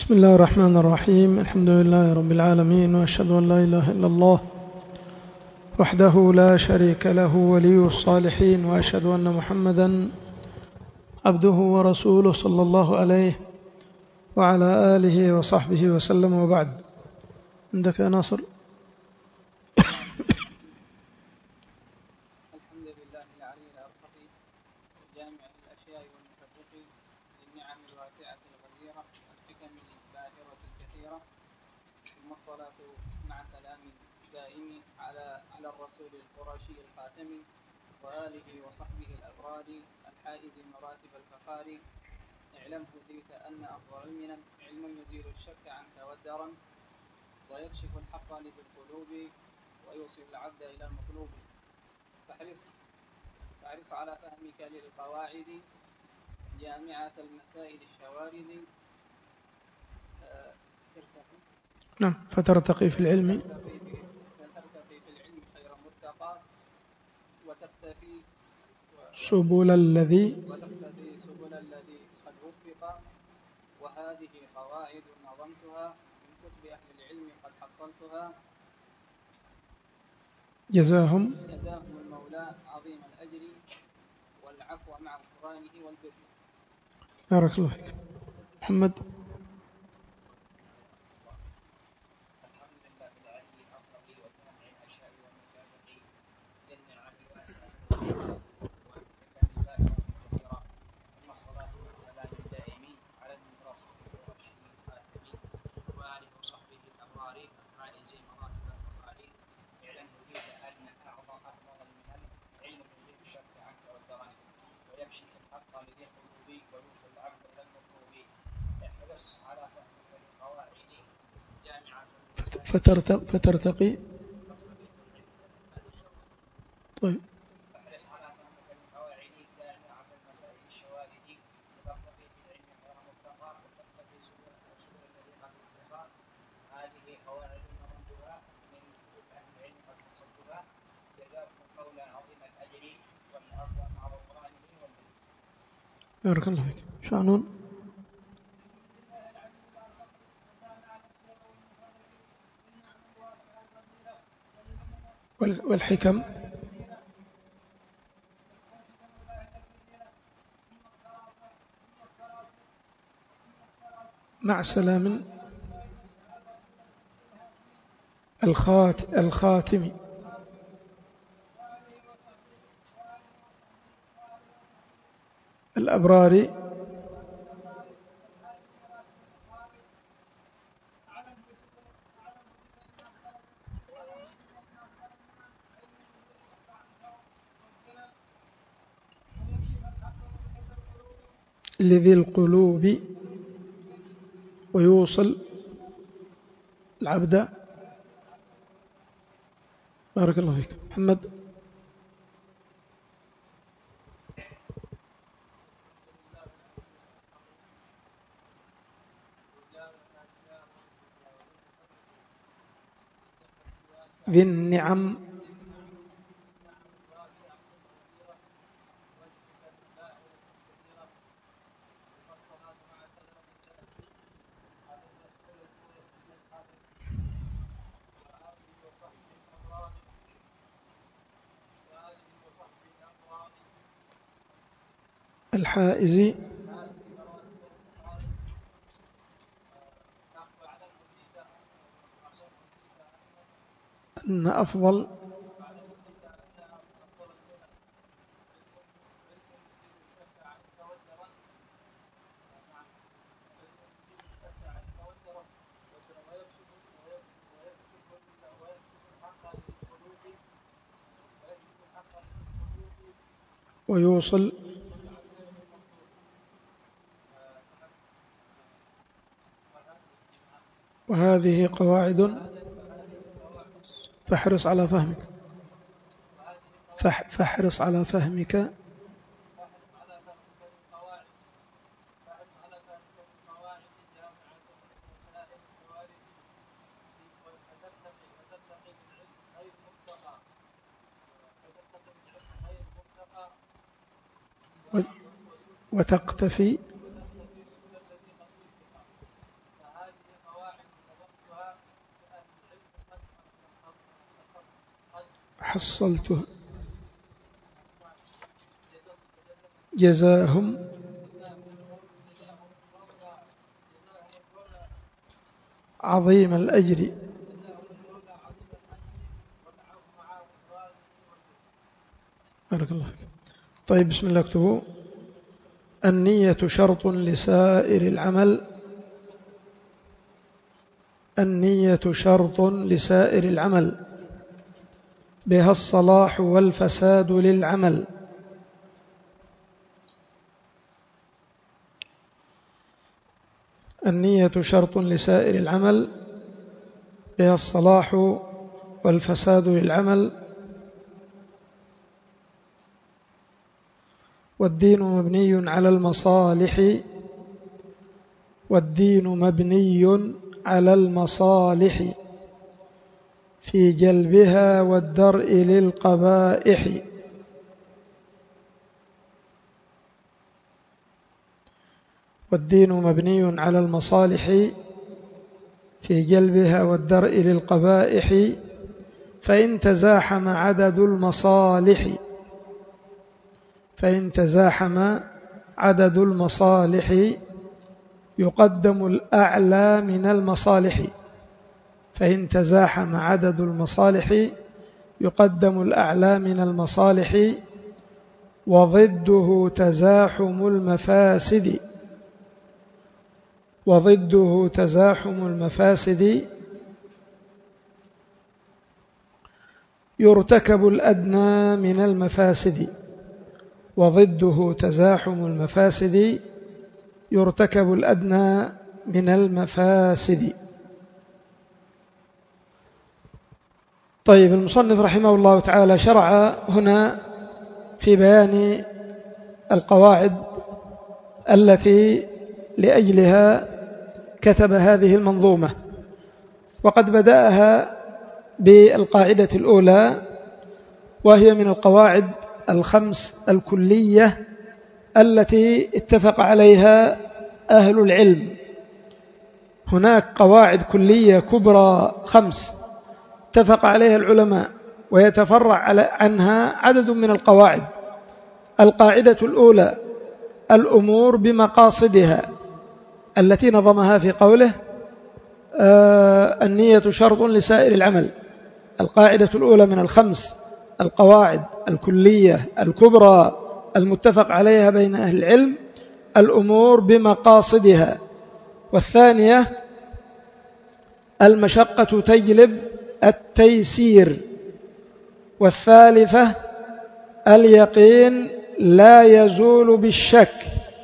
بسم الله الرحمن الرحيم. الحمد لله رب العالمين، وأشهد أن لا إله إلا الله وحده لا شريك له ولي الصالحين، وأشهد أن محمدا عبده ورسوله صلى الله عليه وعلى آله وصحبه وسلم، وبعد. عندك يا ناصر؟ الحمد لله العلي الأرفق الجامع للأشياء والمفرق للنعم الواسعة الغزيرة والحكم الباهرة الكثيرة، ثم الصلاة مع سلام دائم على الرسول القرشي الخاتم وآله وصحبه الأبرار الحائز مراتب الفخار. اعلم هديت أن أفضل المنن علم يزيل الشك عنك والدرن، ويكشف الحق لذي القلوب ويوصل العبد إلى المطلوب. فاحرص على فهمك للقواعد جامعة المسائل الشوارد. نعم. فترتقي في العلم خير مرتقى، وتختفي سبل الذي قد وفق. وهذه قواعد نظمتها من كتب أهل العلم قد حصلتها، جزاهم المولى عظيم الأجر والعفو مع غفرانه والبر. بارك الله فيك. محمد. الحمد لله العلي الأفضل وجامع الأشياء والمفارق للنعم الواسعة الغزيرة والحكم الباهرة الكثيرة، ثم الصلاة والسلام الدائم على الرسول القرشي الخاتم وآله وصحبه الأبرار الحائز مراتب الفخار. اعلم هديت أن أفضل المنن علم يزيل الشك عنك والدرن، ويكشف الحق لذي القلوب ويوصل العبد إلى المطلوب. احرص على فهمك للقواعد جامعة فترتقي. طيب. فاحرص على فهمك للقواعد جامعة المسائل الشوارد، وترتقي في العلم خير مرتقى، وتقتفي سبل الذي قد وفق. هذه قواعد نظمتها من كتب أهل العلم قد حصلتها، جزاكم المولى عظيم الأجر والعفو مع غفرانه والبر. بارك الله فيك. شعنون. والحكم مع سلام الخاتم الأبرار لذي القلوب ويوصل العبد. بارك الله فيك. محمد. ذي النعم الحائز أن أفضل ويوصل. وهذه قواعد فاحرص على فهمك وتقتفي حصلته. جزاهم عظيم الأجر. بارك الله فيك. طيب بسم الله اكتبوا. النية شرط لسائر العمل. النية شرط لسائر العمل، بها الصلاح والفساد للعمل. النية شرط لسائر العمل، بها الصلاح والفساد للعمل. والدين مبني على المصالح. والدين مبني على المصالح في جلبها والدرء للقبائح. والدين مبني على المصالح في جلبها والدرء للقبائح، فإن تزاحم عدد المصالح يقدم الأعلى من المصالح. فإن تزاحم عدد المصالح يقدم الأعلى من المصالح، وضده تزاحم المفاسد. وضده تزاحم المفاسد. يرتكب الأدنى من المفاسد. وضده تزاحم المفاسد. يرتكب الأدنى من المفاسد. طيب المصنف رحمه الله تعالى شرع هنا في بيان القواعد التي لأجلها كتب هذه المنظومة، وقد بدأها بالقاعدة الأولى، وهي من القواعد الخمس الكلية التي اتفق عليها أهل العلم. هناك قواعد كلية كبرى 5 اتفق عليها العلماء، ويتفرع عنها عدد من القواعد. القاعدة الأولى الأمور بمقاصدها، التي نظمها في قوله النية شرط لسائر العمل. القاعدة الأولى من 5 القواعد الكلية الكبرى المتفق عليها بين أهل العلم الأمور بمقاصدها. والثانية المشقة تجلب التيسير. والثالثة اليقين لا يزول بالشك.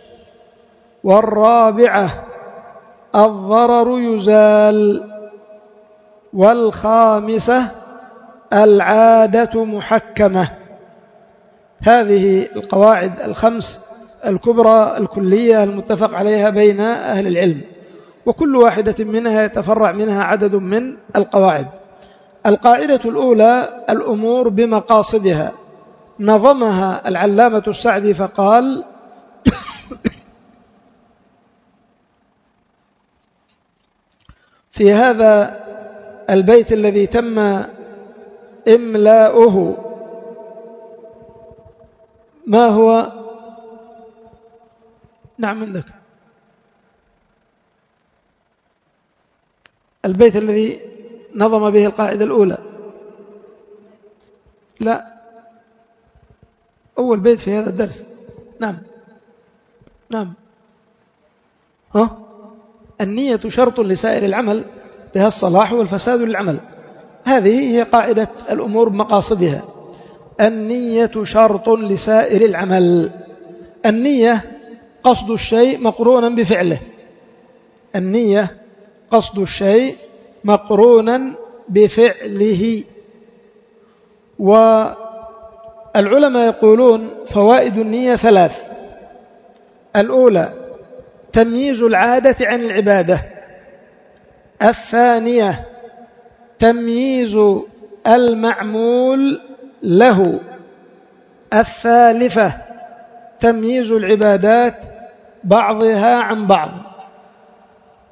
والرابعة الضرر يزال. والخامسة العادة محكمة. هذه القواعد 5 الكبرى الكلية المتفق عليها بين أهل العلم، وكل واحدة منها يتفرع منها عدد من القواعد. القاعدة الأولى الأمور بمقاصدها، نظمها العلامة السعدي فقال في هذا البيت الذي تم إملاؤه، ما هو؟ نعم عندك البيت الذي نظم به القاعدة الأولى. لا، أول بيت في هذا الدرس. نعم النية شرط لسائر العمل، بها الصلاح والفساد للعمل. هذه هي قاعدة الأمور بمقاصدها. النية شرط لسائر العمل. النية قصد الشيء مقرونا بفعله. النية قصد الشيء مقرونا بفعله. والعلماء يقولون فوائد النية 3. الأولى تمييز العادة عن العبادة. الثانية تمييز المعمول له. الثالثة تمييز العبادات بعضها عن بعض.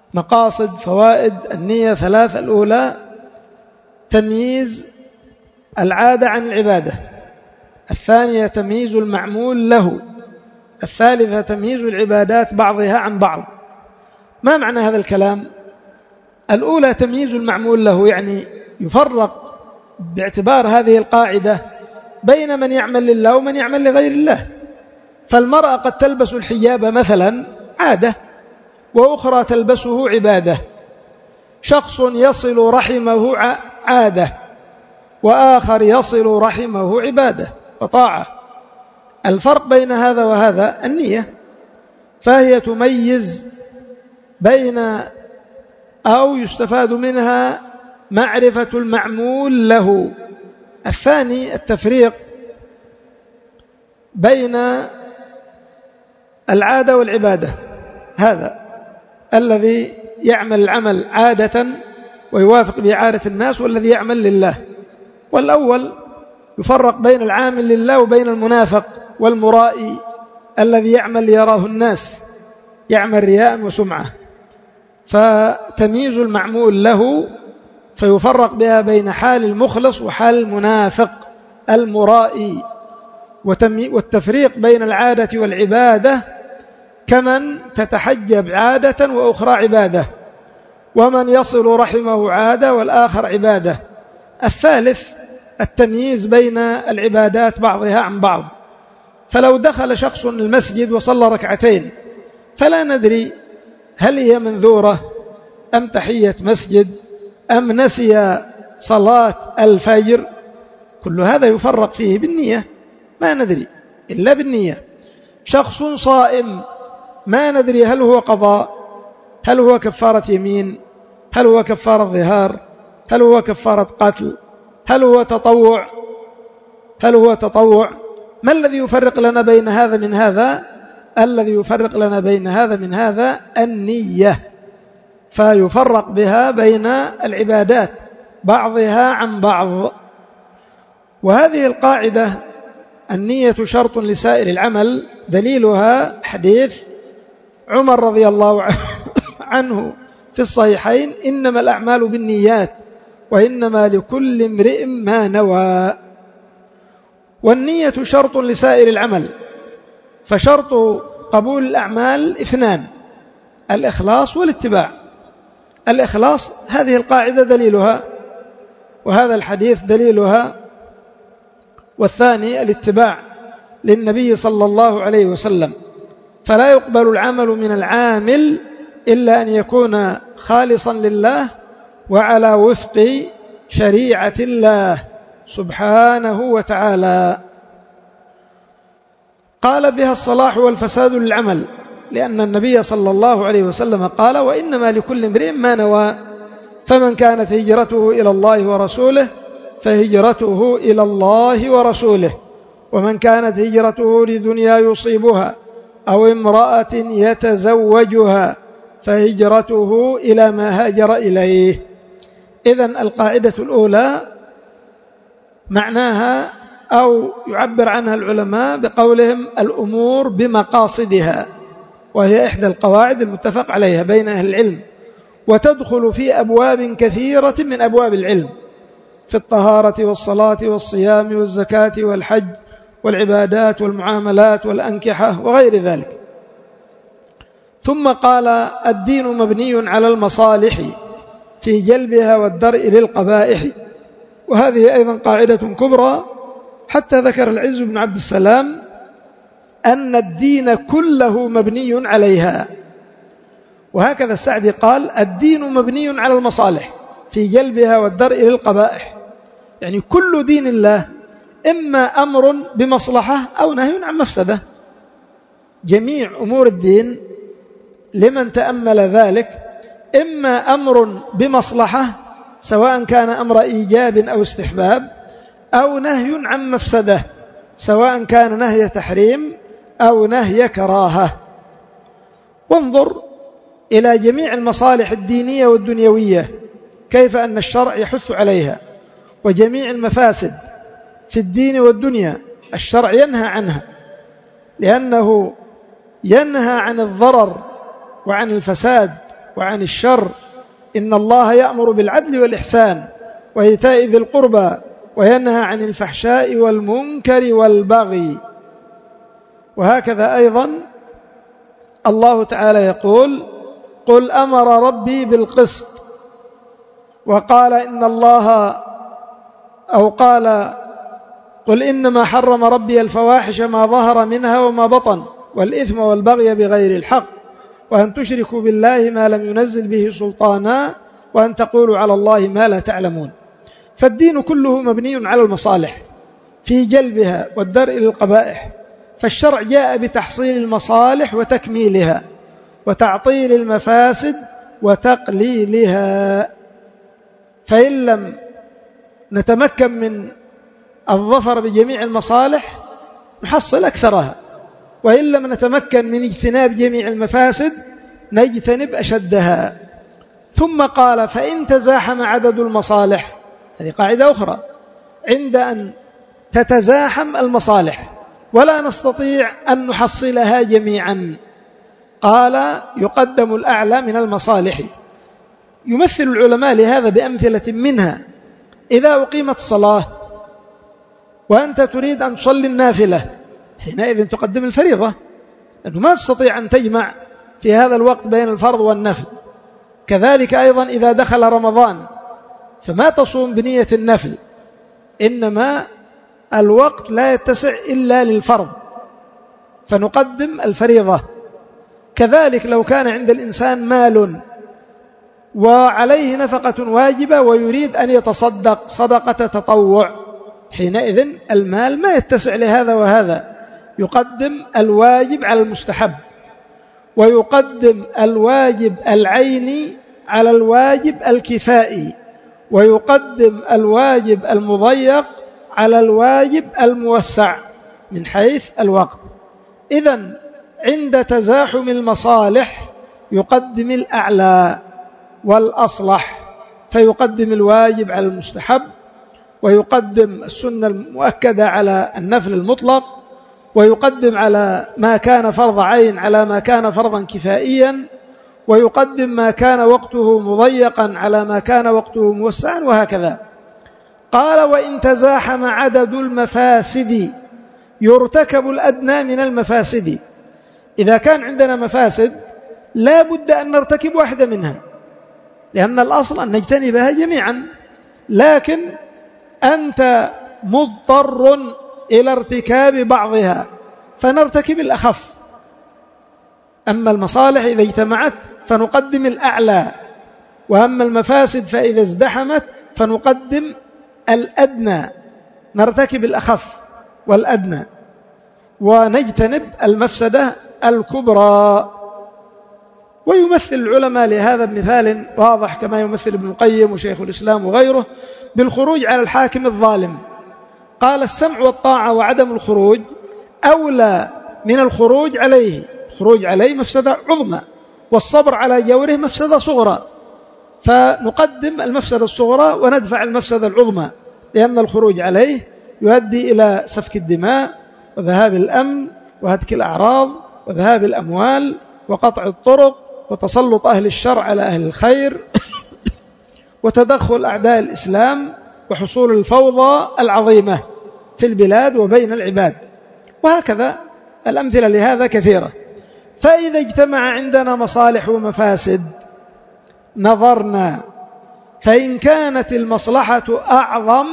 مقاصد فوائد النية 3: الأولى تمييز العادة عن العبادة، الثانية تمييز المعمول له، الثالثة تمييز العبادات بعضها عن بعض. ما معنى هذا الكلام؟ الأولى تمييز المعمول له، يعني يفرق باعتبار هذه القاعدة بين من يعمل لله ومن يعمل لغير الله. فالمرأة قد تلبس الحجاب مثلا عادة، وأخرى تلبسه عبادة. شخص يصل رحمه عادة، وآخر يصل رحمه عبادة وطاعة. الفرق بين هذا وهذا النية، فهي تميز بين أو يستفاد منها معرفة المعمول له. الثاني التفريق بين العادة والعبادة، هذا الذي يعمل العمل عادة ويوافق بعادة الناس، والذي يعمل لله. والأول يفرق بين العامل لله وبين المنافق والمرائي الذي يعمل ليراه الناس، يعمل رياء وسمعة. فتمييز المعمول له فيفرق بها بين حال المخلص وحال المنافق المرائي. والتفريق بين العادة والعبادة كمن تتحجب عادة وأخرى عبادة، ومن يصل رحمه عادة والآخر عبادة. الثالث التمييز بين العبادات بعضها عن بعض. فلو دخل شخص المسجد وصلى ركعتين فلا ندري هل هي منذورة أم تحية مسجد أم نسي صلاة الفجر، كل هذا يفرق فيه بالنية، ما ندري إلا بالنية. شخص صائم ما ندري هل هو قضاء، هل هو كفارة يمين، هل هو كفارة ظهار، هل هو كفارة قتل، هل هو تطوع. ما الذي يفرق لنا بين هذا من هذا؟ الذي يفرق لنا بين هذا من هذا النية، فيفرق بها بين العبادات بعضها عن بعض. وهذه القاعدة النية شرط لسائر العمل، دليلها حديث عمر رضي الله عنه في الصحيحين: إنما الأعمال بالنيات وإنما لكل امرئ ما نوى. والنية شرط لسائر العمل، فشرط قبول الأعمال اثنان: الإخلاص والاتباع. الإخلاص هذه القاعدة دليلها، وهذا الحديث دليلها. والثاني الاتباع للنبي صلى الله عليه وسلم، فلا يقبل العمل من العامل إلا أن يكون خالصا لله وعلى وفق شريعة الله سبحانه وتعالى. قال بها الصلاح والفساد للعمل، لأن النبي صلى الله عليه وسلم قال: وإنما لكل امرئ ما نوى، فمن كانت هجرته إلى الله ورسوله فهجرته إلى الله ورسوله، ومن كانت هجرته لدنيا يصيبها أو امرأة يتزوجها فهجرته إلى ما هاجر إليه. إذن القاعدة الأولى معناها أو يعبر عنها العلماء بقولهم الأمور بمقاصدها، وهي إحدى القواعد المتفق عليها بين أهل العلم، وتدخل في أبواب كثيرة من أبواب العلم، في الطهارة والصلاة والصيام والزكاة والحج والعبادات والمعاملات والأنكحة وغير ذلك. ثم قال: الدين مبني على المصالح في جلبها والدرء للقبائح. وهذه أيضا قاعدة كبرى، حتى ذكر العز بن عبد السلام أن الدين كله مبني عليها. وهكذا السعدي قال: الدين مبني على المصالح في جلبها والدرء للقبائح، يعني كل دين الله إما أمر بمصلحة أو نهي عن مفسدة. جميع أمور الدين لمن تأمل ذلك إما أمر بمصلحة، سواء كان أمر إيجاب أو استحباب، أو نهي عن مفسدة، سواء كان نهي تحريم أو نهي كراهة. وانظر إلى جميع المصالح الدينية والدنيوية كيف أن الشرع يحث عليها، وجميع المفاسد في الدين والدنيا الشرع ينهى عنها، لأنه ينهى عن الضرر وعن الفساد وعن الشر. إن الله يأمر بالعدل والإحسان وإيتاء ذي القربى وينهى عن الفحشاء والمنكر والبغي. وهكذا أيضا الله تعالى يقول: قل أمر ربي بالقسط. وقال إن الله أو قال: قل إنما حرم ربي الفواحش ما ظهر منها وما بطن والإثم والبغي بغير الحق وأن تشركوا بالله ما لم ينزل به سلطانا وأن تقولوا على الله ما لا تعلمون. فالدين كله مبني على المصالح في جلبها والدرء للقبائح، فالشرع جاء بتحصيل المصالح وتكميلها وتعطيل المفاسد وتقليلها. فإن لم نتمكن من الظفر بجميع المصالح نحصل أكثرها، وإن لم نتمكن من اجتناب جميع المفاسد نجتنب أشدها. ثم قال: فإن تزاحم عدد المصالح، هذه قاعدة أخرى، عند أن تتزاحم المصالح ولا نستطيع أن نحصلها جميعا، قال: يقدم الأعلى من المصالح. يمثل العلماء لهذا بأمثلة منها: إذا أقيمت الصلاة وأنت تريد أن تصلي النافلة حينئذ تقدم الفريضة، لأنه ما تستطيع أن تجمع في هذا الوقت بين الفرض والنفل. كذلك أيضا إذا دخل رمضان فما تصوم بنية النفل، إنما الوقت لا يتسع إلا للفرض فنقدم الفريضة. كذلك لو كان عند الإنسان مال وعليه نفقة واجبة ويريد أن يتصدق صدقة تطوع، حينئذ المال ما يتسع لهذا وهذا، يقدم الواجب على المستحب، ويقدم الواجب العيني على الواجب الكفائي، ويقدم الواجب المضيق على الواجب الموسع من حيث الوقت. إذن عند تزاحم المصالح يقدم الأعلى والأصلح، فيقدم الواجب على المستحب، ويقدم السنة المؤكدة على النفل المطلق، ويقدم على ما كان فرض عين على ما كان فرضا كفائيا، ويقدم ما كان وقته مضيقا على ما كان وقته موسعا، وهكذا. قال: وإن تزاحم عدد المفاسد يرتكب الأدنى من المفاسد. إذا كان عندنا مفاسد لا بد أن نرتكب واحدة منها، لأن الأصل أن نجتنبها جميعا، لكن أنت مضطر إلى ارتكاب بعضها فنرتكب الأخف. أما المصالح إذا اجتمعت فنقدم الأعلى، وأما المفاسد فإذا ازدحمت فنقدم الأدنى، نرتكب الأخف والأدنى ونجتنب المفسدة الكبرى. ويمثل العلماء لهذا بمثال واضح كما يمثل ابن القيم وشيخ الإسلام وغيره بالخروج على الحاكم الظالم. قال: السمع والطاعة وعدم الخروج أولى من الخروج عليه. الخروج عليه مفسدة عظمى، والصبر على جوره مفسدة صغرى، فنقدم المفسدة الصغرى وندفع المفسدة العظمى، لأن الخروج عليه يؤدي إلى سفك الدماء وذهاب الأمن وهتك الأعراض وذهاب الأموال وقطع الطرق وتسلط أهل الشر على أهل الخير وتدخل أعداء الإسلام وحصول الفوضى العظيمة في البلاد وبين العباد، وهكذا الأمثلة لهذا كثيرة. فإذا اجتمع عندنا مصالح ومفاسد نظرنا، فإن كانت المصلحة أعظم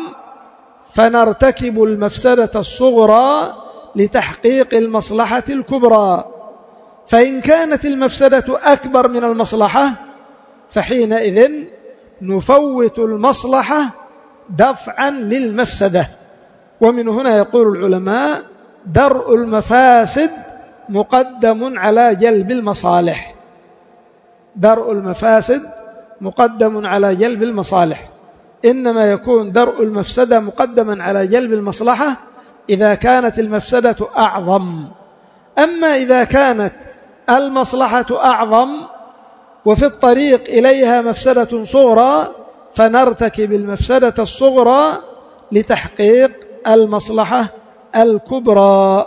فنرتكب المفسدة الصغرى لتحقيق المصلحة الكبرى، فإن كانت المفسدة أكبر من المصلحة فحينئذ نفوت المصلحة دفعا للمفسدة. ومن هنا يقول العلماء: درء المفاسد مقدم على جلب المصالح. درء المفاسد مقدم على جلب المصالح، إنما يكون درء المفسدة مقدما على جلب المصلحة إذا كانت المفسدة أعظم. أما إذا كانت المصلحة أعظم وفي الطريق إليها مفسدة صغرى فنرتكب المفسدة الصغرى لتحقيق المصلحة الكبرى،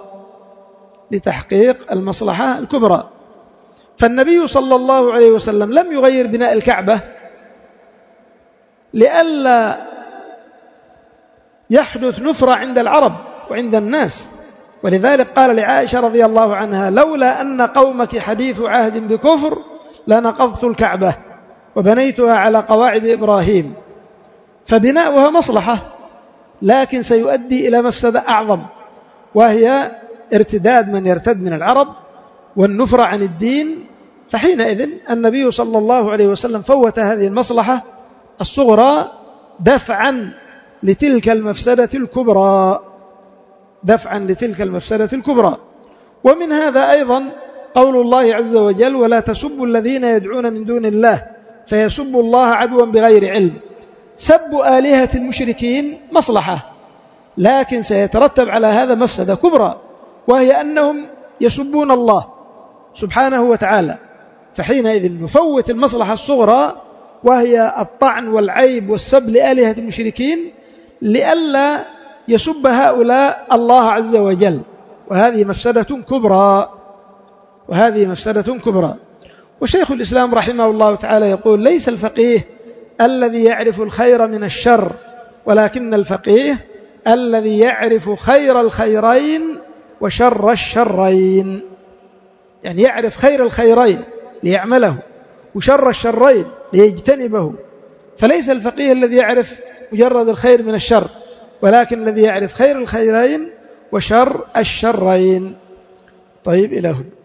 لتحقيق المصلحة الكبرى. فالنبي صلى الله عليه وسلم لم يغير بناء الكعبة لئلا يحدث نفرة عند العرب وعند الناس. ولذلك قال لعائشة رضي الله عنها: لولا أن قومك حديث عهد بكفر لنقضت الكعبة وبنيتها على قواعد إبراهيم. فبناؤها مصلحة، لكن سيؤدي إلى مفسدة أعظم، وهي ارتداد من يرتد من العرب والنفرة عن الدين. فحينئذ النبي صلى الله عليه وسلم فوت هذه المصلحة الصغرى دفعا لتلك المفسدة الكبرى، دفعا لتلك المفسدة الكبرى. ومن هذا أيضا قول الله عز وجل: ولا تسبوا الذين يدعون من دون الله فيسبوا الله عدوا بغير علم. سب آلهة المشركين مصلحة، لكن سيترتب على هذا مفسدة كبرى، وهي أنهم يسبون الله سبحانه وتعالى. فحينئذ نفوت المصلحة الصغرى، وهي الطعن والعيب والسب لآلهة المشركين، لئلا يسب هؤلاء الله عز وجل، وهذه مفسدة كبرى، وهذه مفسدة كبرى. وشيخ الإسلام رحمه الله تعالى يقول: ليس الفقيه الذي يعرف الخير من الشر، ولكن الفقيه الذي يعرف خير الخيرين وشر الشرين. يعني يعرف خير الخيرين ليعمله وشر الشرين ليجتنبه. فليس الفقيه الذي يعرف مجرد الخير من الشر، ولكن الذي يعرف خير الخيرين وشر الشرين. طيب، إلى هنا.